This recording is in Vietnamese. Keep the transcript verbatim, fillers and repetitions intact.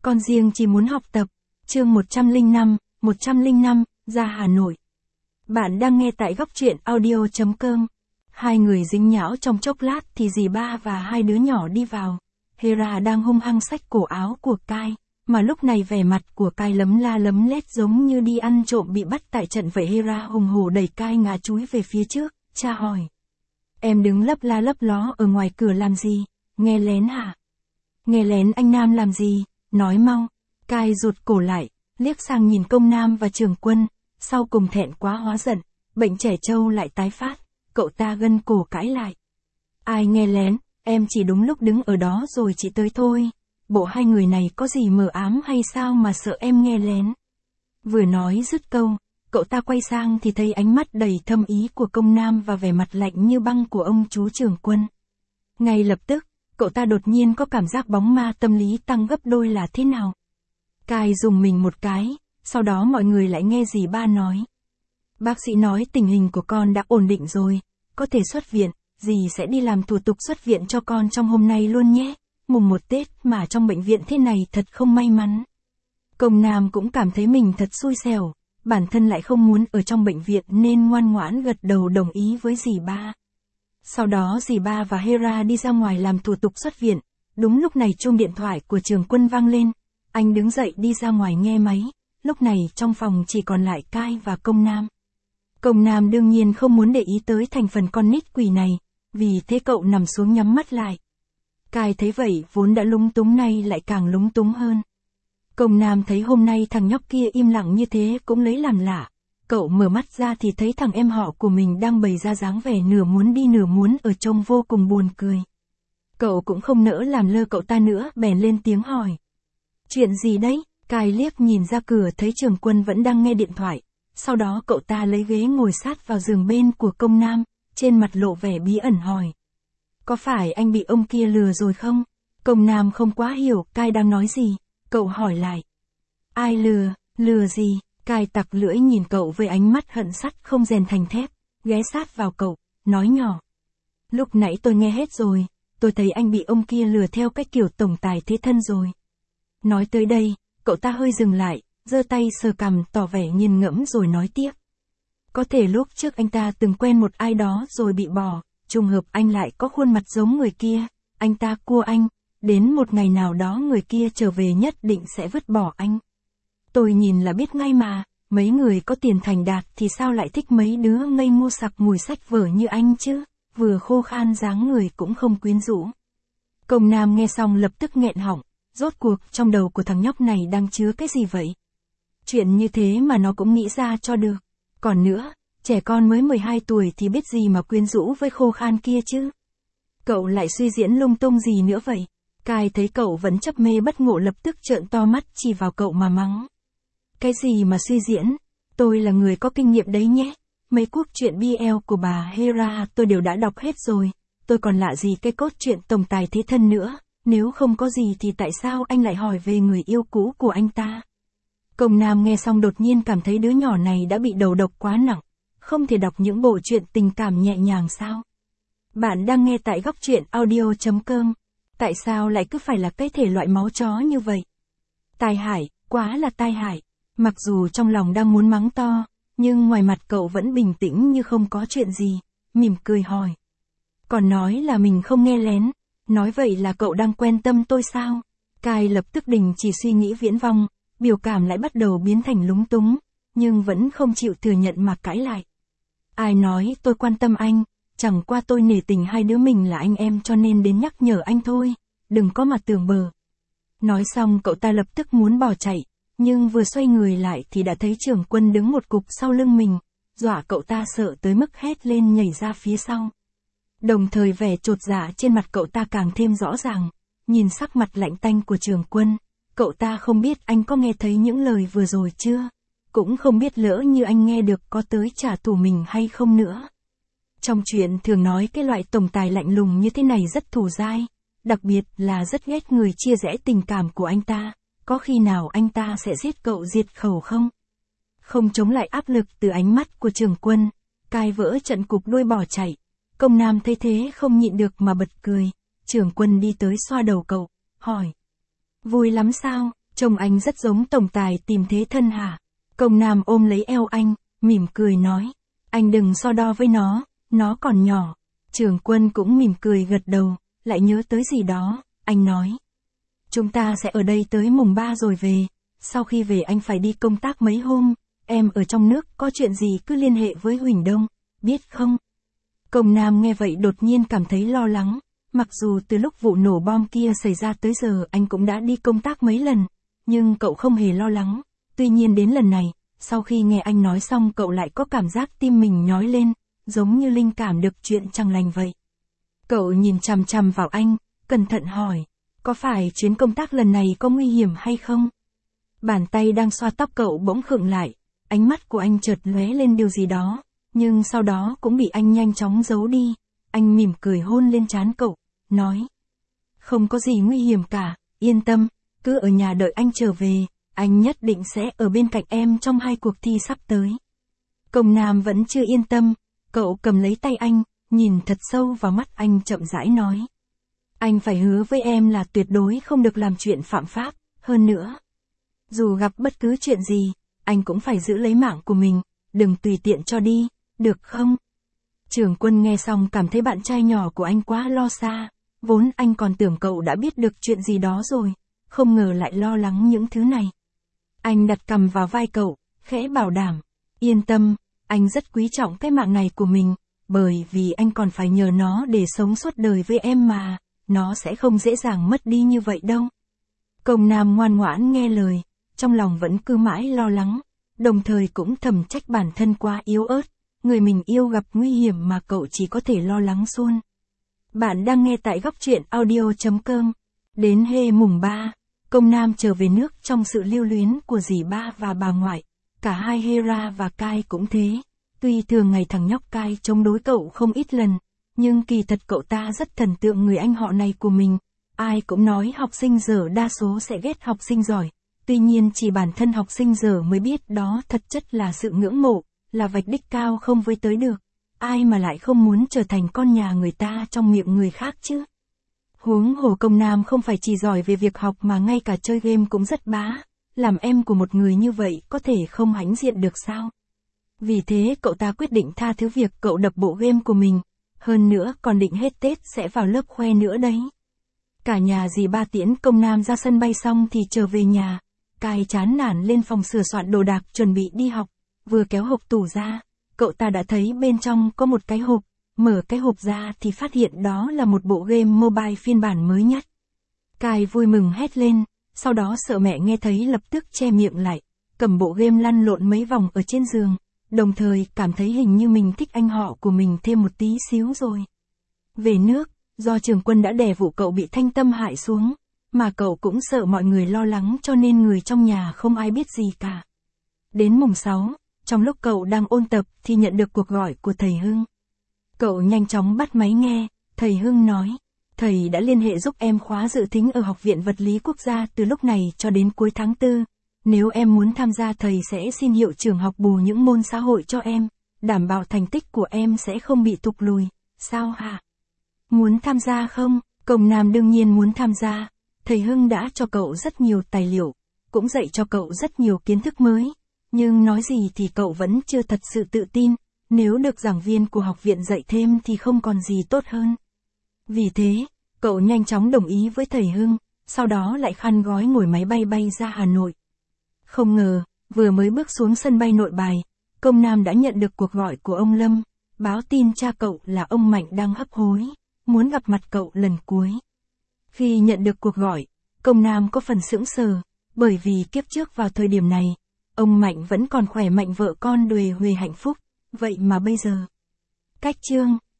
con riêng chỉ muốn học tập. Chương một trăm lẻ năm, một trăm lẻ năm, ra Hà Nội. Bạn đang nghe tại góc truyện audio chấm com. Hai người dính nhão trong chốc lát thì dì ba và hai đứa nhỏ đi vào. Hera đang hung hăng xách cổ áo của Kai, mà lúc này vẻ mặt của Kai lấm la lấm lét giống như đi ăn trộm bị bắt tại trận vậy. Hera hùng hổ đẩy Kai ngã chúi về phía trước, cha hỏi. Em đứng lấp la lấp ló ở ngoài cửa làm gì? Nghe lén hả? Nghe lén anh Nam làm gì? Nói mau. Kai rụt cổ lại, liếc sang nhìn Công Nam và Trường Quân, sau cùng thẹn quá hóa giận, bệnh trẻ trâu lại tái phát, cậu ta gân cổ cãi lại. Ai nghe lén, em chỉ đúng lúc đứng ở đó rồi chị tới thôi, bộ hai người này có gì mờ ám hay sao mà sợ em nghe lén. Vừa nói dứt câu, cậu ta quay sang thì thấy ánh mắt đầy thâm ý của Công Nam và vẻ mặt lạnh như băng của ông chú Trường Quân. Ngay lập tức, cậu ta đột nhiên có cảm giác bóng ma tâm lý tăng gấp đôi là thế nào. Kai dùng mình một cái, sau đó mọi người lại nghe dì ba nói. Bác sĩ nói tình hình của con đã ổn định rồi, có thể xuất viện, dì sẽ đi làm thủ tục xuất viện cho con trong hôm nay luôn nhé. Mùng một Tết mà trong bệnh viện thế này thật không may mắn. Công Nam cũng cảm thấy mình thật xui xẻo, bản thân lại không muốn ở trong bệnh viện nên ngoan ngoãn gật đầu đồng ý với dì ba. Sau đó dì ba và Hera đi ra ngoài làm thủ tục xuất viện, đúng lúc này chuông điện thoại của Trường Quân vang lên, anh đứng dậy đi ra ngoài nghe máy, lúc này trong phòng chỉ còn lại Kai và Công Nam. Công Nam đương nhiên không muốn để ý tới thành phần con nít quỷ này, vì thế cậu nằm xuống nhắm mắt lại. Kai thấy vậy vốn đã lúng túng nay lại càng lúng túng hơn. Công Nam thấy hôm nay thằng nhóc kia im lặng như thế cũng lấy làm lạ. Cậu mở mắt ra thì thấy thằng em họ của mình đang bày ra dáng vẻ nửa muốn đi nửa muốn ở trông vô cùng buồn cười. Cậu cũng không nỡ làm lơ cậu ta nữa, bèn lên tiếng hỏi. Chuyện gì đấy? Kai liếc nhìn ra cửa thấy Trường Quân vẫn đang nghe điện thoại. Sau đó cậu ta lấy ghế ngồi sát vào giường bên của Công Nam, trên mặt lộ vẻ bí ẩn hỏi. Có phải anh bị ông kia lừa rồi không? Công Nam không quá hiểu Kai đang nói gì, cậu hỏi lại. Ai lừa, lừa gì? Kai tặc lưỡi nhìn cậu với ánh mắt hận sắt không rèn thành thép, ghé sát vào cậu, nói nhỏ. Lúc nãy tôi nghe hết rồi, tôi thấy anh bị ông kia lừa theo cách kiểu tổng tài thế thân rồi. Nói tới đây, cậu ta hơi dừng lại, giơ tay sờ cằm tỏ vẻ nghiền ngẫm rồi nói tiếp. Có thể lúc trước anh ta từng quen một ai đó rồi bị bỏ, trùng hợp anh lại có khuôn mặt giống người kia, anh ta cua anh, đến một ngày nào đó người kia trở về nhất định sẽ vứt bỏ anh. Tôi nhìn là biết ngay mà, mấy người có tiền thành đạt thì sao lại thích mấy đứa ngây ngô sặc mùi sách vở như anh chứ, vừa khô khan dáng người cũng không quyến rũ. Công Nam nghe xong lập tức nghẹn họng, rốt cuộc trong đầu của thằng nhóc này đang chứa cái gì vậy? Chuyện như thế mà nó cũng nghĩ ra cho được. Còn nữa, trẻ con mới mười hai tuổi thì biết gì mà quyến rũ với khô khan kia chứ. Cậu lại suy diễn lung tung gì nữa vậy? Kai thấy cậu vẫn chấp mê bất ngộ lập tức trợn to mắt chỉ vào cậu mà mắng. Cái gì mà suy diễn? Tôi là người có kinh nghiệm đấy nhé. Mấy cuốc chuyện bê lờ của bà Hera tôi đều đã đọc hết rồi. Tôi còn lạ gì cái cốt truyện tổng tài thế thân nữa. Nếu không có gì thì tại sao anh lại hỏi về người yêu cũ của anh ta? Công Nam nghe xong đột nhiên cảm thấy đứa nhỏ này đã bị đầu độc quá nặng. Không thể đọc những bộ truyện tình cảm nhẹ nhàng sao? Bạn đang nghe tại góc truyện audio chấm com. Tại sao lại cứ phải là cái thể loại máu chó như vậy? Tai hại, quá là tai hại. Mặc dù trong lòng đang muốn mắng to, nhưng ngoài mặt cậu vẫn bình tĩnh như không có chuyện gì, mỉm cười hỏi. Còn nói là mình không nghe lén, nói vậy là cậu đang quan tâm tôi sao? Kai lập tức đình chỉ suy nghĩ viễn vông, biểu cảm lại bắt đầu biến thành lúng túng, nhưng vẫn không chịu thừa nhận mà cãi lại. Ai nói tôi quan tâm anh, chẳng qua tôi nể tình hai đứa mình là anh em cho nên đến nhắc nhở anh thôi, đừng có mà tưởng bờ. Nói xong cậu ta lập tức muốn bỏ chạy. Nhưng vừa xoay người lại thì đã thấy Trường Quân đứng một cục sau lưng mình, dọa cậu ta sợ tới mức hét lên nhảy ra phía sau. Đồng thời vẻ chột dạ trên mặt cậu ta càng thêm rõ ràng, nhìn sắc mặt lạnh tanh của Trường Quân, cậu ta không biết anh có nghe thấy những lời vừa rồi chưa, cũng không biết lỡ như anh nghe được có tới trả thù mình hay không nữa. Trong chuyện thường nói cái loại tổng tài lạnh lùng như thế này rất thù dai, đặc biệt là rất ghét người chia rẽ tình cảm của anh ta. Có khi nào anh ta sẽ giết cậu diệt khẩu không? Không chống lại áp lực từ ánh mắt của Trường Quân, Kai vỡ trận cục đuôi bỏ chạy. Công Nam thấy thế không nhịn được mà bật cười. Trường Quân đi tới xoa đầu cậu, hỏi. Vui lắm sao? Trông anh rất giống tổng tài tìm thế thân hả? Công Nam ôm lấy eo anh, mỉm cười nói. Anh đừng so đo với nó, nó còn nhỏ. Trường Quân cũng mỉm cười gật đầu, lại nhớ tới gì đó, anh nói. Chúng ta sẽ ở đây tới mùng ba rồi về, sau khi về anh phải đi công tác mấy hôm, em ở trong nước có chuyện gì cứ liên hệ với Huỳnh Đông, biết không? Công Nam nghe vậy đột nhiên cảm thấy lo lắng, mặc dù từ lúc vụ nổ bom kia xảy ra tới giờ anh cũng đã đi công tác mấy lần, nhưng cậu không hề lo lắng, tuy nhiên đến lần này, sau khi nghe anh nói xong cậu lại có cảm giác tim mình nhói lên, giống như linh cảm được chuyện chẳng lành vậy. Cậu nhìn chằm chằm vào anh, cẩn thận hỏi, có phải chuyến công tác lần này có nguy hiểm hay không? Bàn tay đang xoa tóc cậu bỗng khựng lại, ánh mắt của anh chợt lóe lên điều gì đó, nhưng sau đó cũng bị anh nhanh chóng giấu đi. Anh mỉm cười hôn lên trán cậu, nói. Không có gì nguy hiểm cả, yên tâm, cứ ở nhà đợi anh trở về, anh nhất định sẽ ở bên cạnh em trong hai cuộc thi sắp tới. Công Nam vẫn chưa yên tâm, cậu cầm lấy tay anh, nhìn thật sâu vào mắt anh chậm rãi nói. Anh phải hứa với em là tuyệt đối không được làm chuyện phạm pháp, hơn nữa. Dù gặp bất cứ chuyện gì, anh cũng phải giữ lấy mạng của mình, đừng tùy tiện cho đi, được không? Trường Quân nghe xong cảm thấy bạn trai nhỏ của anh quá lo xa, vốn anh còn tưởng cậu đã biết được chuyện gì đó rồi, không ngờ lại lo lắng những thứ này. Anh đặt cằm vào vai cậu, khẽ bảo đảm, yên tâm, anh rất quý trọng cái mạng này của mình, bởi vì anh còn phải nhờ nó để sống suốt đời với em mà, nó sẽ không dễ dàng mất đi như vậy đâu. Công Nam ngoan ngoãn nghe lời, trong lòng vẫn cứ mãi lo lắng, đồng thời cũng thầm trách bản thân quá yếu ớt, người mình yêu gặp nguy hiểm mà cậu chỉ có thể lo lắng suôn. Bạn đang nghe tại góc truyện audio chấm com. Đến hê mùng ba, Công Nam trở về nước trong sự lưu luyến của dì ba và bà ngoại, cả hai Hera và Kai cũng thế. Tuy thường ngày thằng nhóc Kai chống đối cậu không ít lần, nhưng kỳ thật cậu ta rất thần tượng người anh họ này của mình. Ai cũng nói học sinh dở đa số sẽ ghét học sinh giỏi, tuy nhiên chỉ bản thân học sinh dở mới biết đó thật chất là sự ngưỡng mộ, là vạch đích cao không với tới được. Ai mà lại không muốn trở thành con nhà người ta trong miệng người khác chứ. Huống hồ Công Nam không phải chỉ giỏi về việc học mà ngay cả chơi game cũng rất bá, làm em của một người như vậy có thể không hãnh diện được sao. Vì thế cậu ta quyết định tha thứ việc cậu đập bộ game của mình, hơn nữa còn định hết Tết sẽ vào lớp khoe nữa đấy. Cả nhà dì ba tiễn Công Nam ra sân bay xong thì trở về nhà, Kai chán nản lên phòng sửa soạn đồ đạc chuẩn bị đi học, vừa kéo hộp tủ ra, cậu ta đã thấy bên trong có một cái hộp, mở cái hộp ra thì phát hiện đó là một bộ game mobile phiên bản mới nhất. Kai vui mừng hét lên, sau đó sợ mẹ nghe thấy lập tức che miệng lại, cầm bộ game lăn lộn mấy vòng ở trên giường, đồng thời cảm thấy hình như mình thích anh họ của mình thêm một tí xíu rồi. Về nước, do Trường Quân đã đè vụ cậu bị Thanh Tâm hại xuống, mà cậu cũng sợ mọi người lo lắng cho nên người trong nhà không ai biết gì cả. Đến mùng sáu, trong lúc cậu đang ôn tập thì nhận được cuộc gọi của thầy Hưng. Cậu nhanh chóng bắt máy nghe, thầy Hưng nói, thầy đã liên hệ giúp em khóa dự thính ở Học viện Vật lý Quốc gia từ lúc này cho đến cuối tháng tư. Nếu em muốn tham gia thầy sẽ xin hiệu trưởng học bù những môn xã hội cho em, đảm bảo thành tích của em sẽ không bị tụt lùi, sao hả? Muốn tham gia không? Công Nam đương nhiên muốn tham gia, thầy Hưng đã cho cậu rất nhiều tài liệu, cũng dạy cho cậu rất nhiều kiến thức mới, nhưng nói gì thì cậu vẫn chưa thật sự tự tin, nếu được giảng viên của học viện dạy thêm thì không còn gì tốt hơn. Vì thế, cậu nhanh chóng đồng ý với thầy Hưng, sau đó lại khăn gói ngồi máy bay bay ra Hà Nội. Không ngờ, vừa mới bước xuống sân bay Nội Bài, Công Nam đã nhận được cuộc gọi của ông Lâm, báo tin cha cậu là ông Mạnh đang hấp hối, muốn gặp mặt cậu lần cuối. Khi nhận được cuộc gọi, Công Nam có phần sững sờ, bởi vì kiếp trước vào thời điểm này, ông Mạnh vẫn còn khỏe mạnh vợ con đuề huề hạnh phúc, vậy mà bây giờ. Cách chương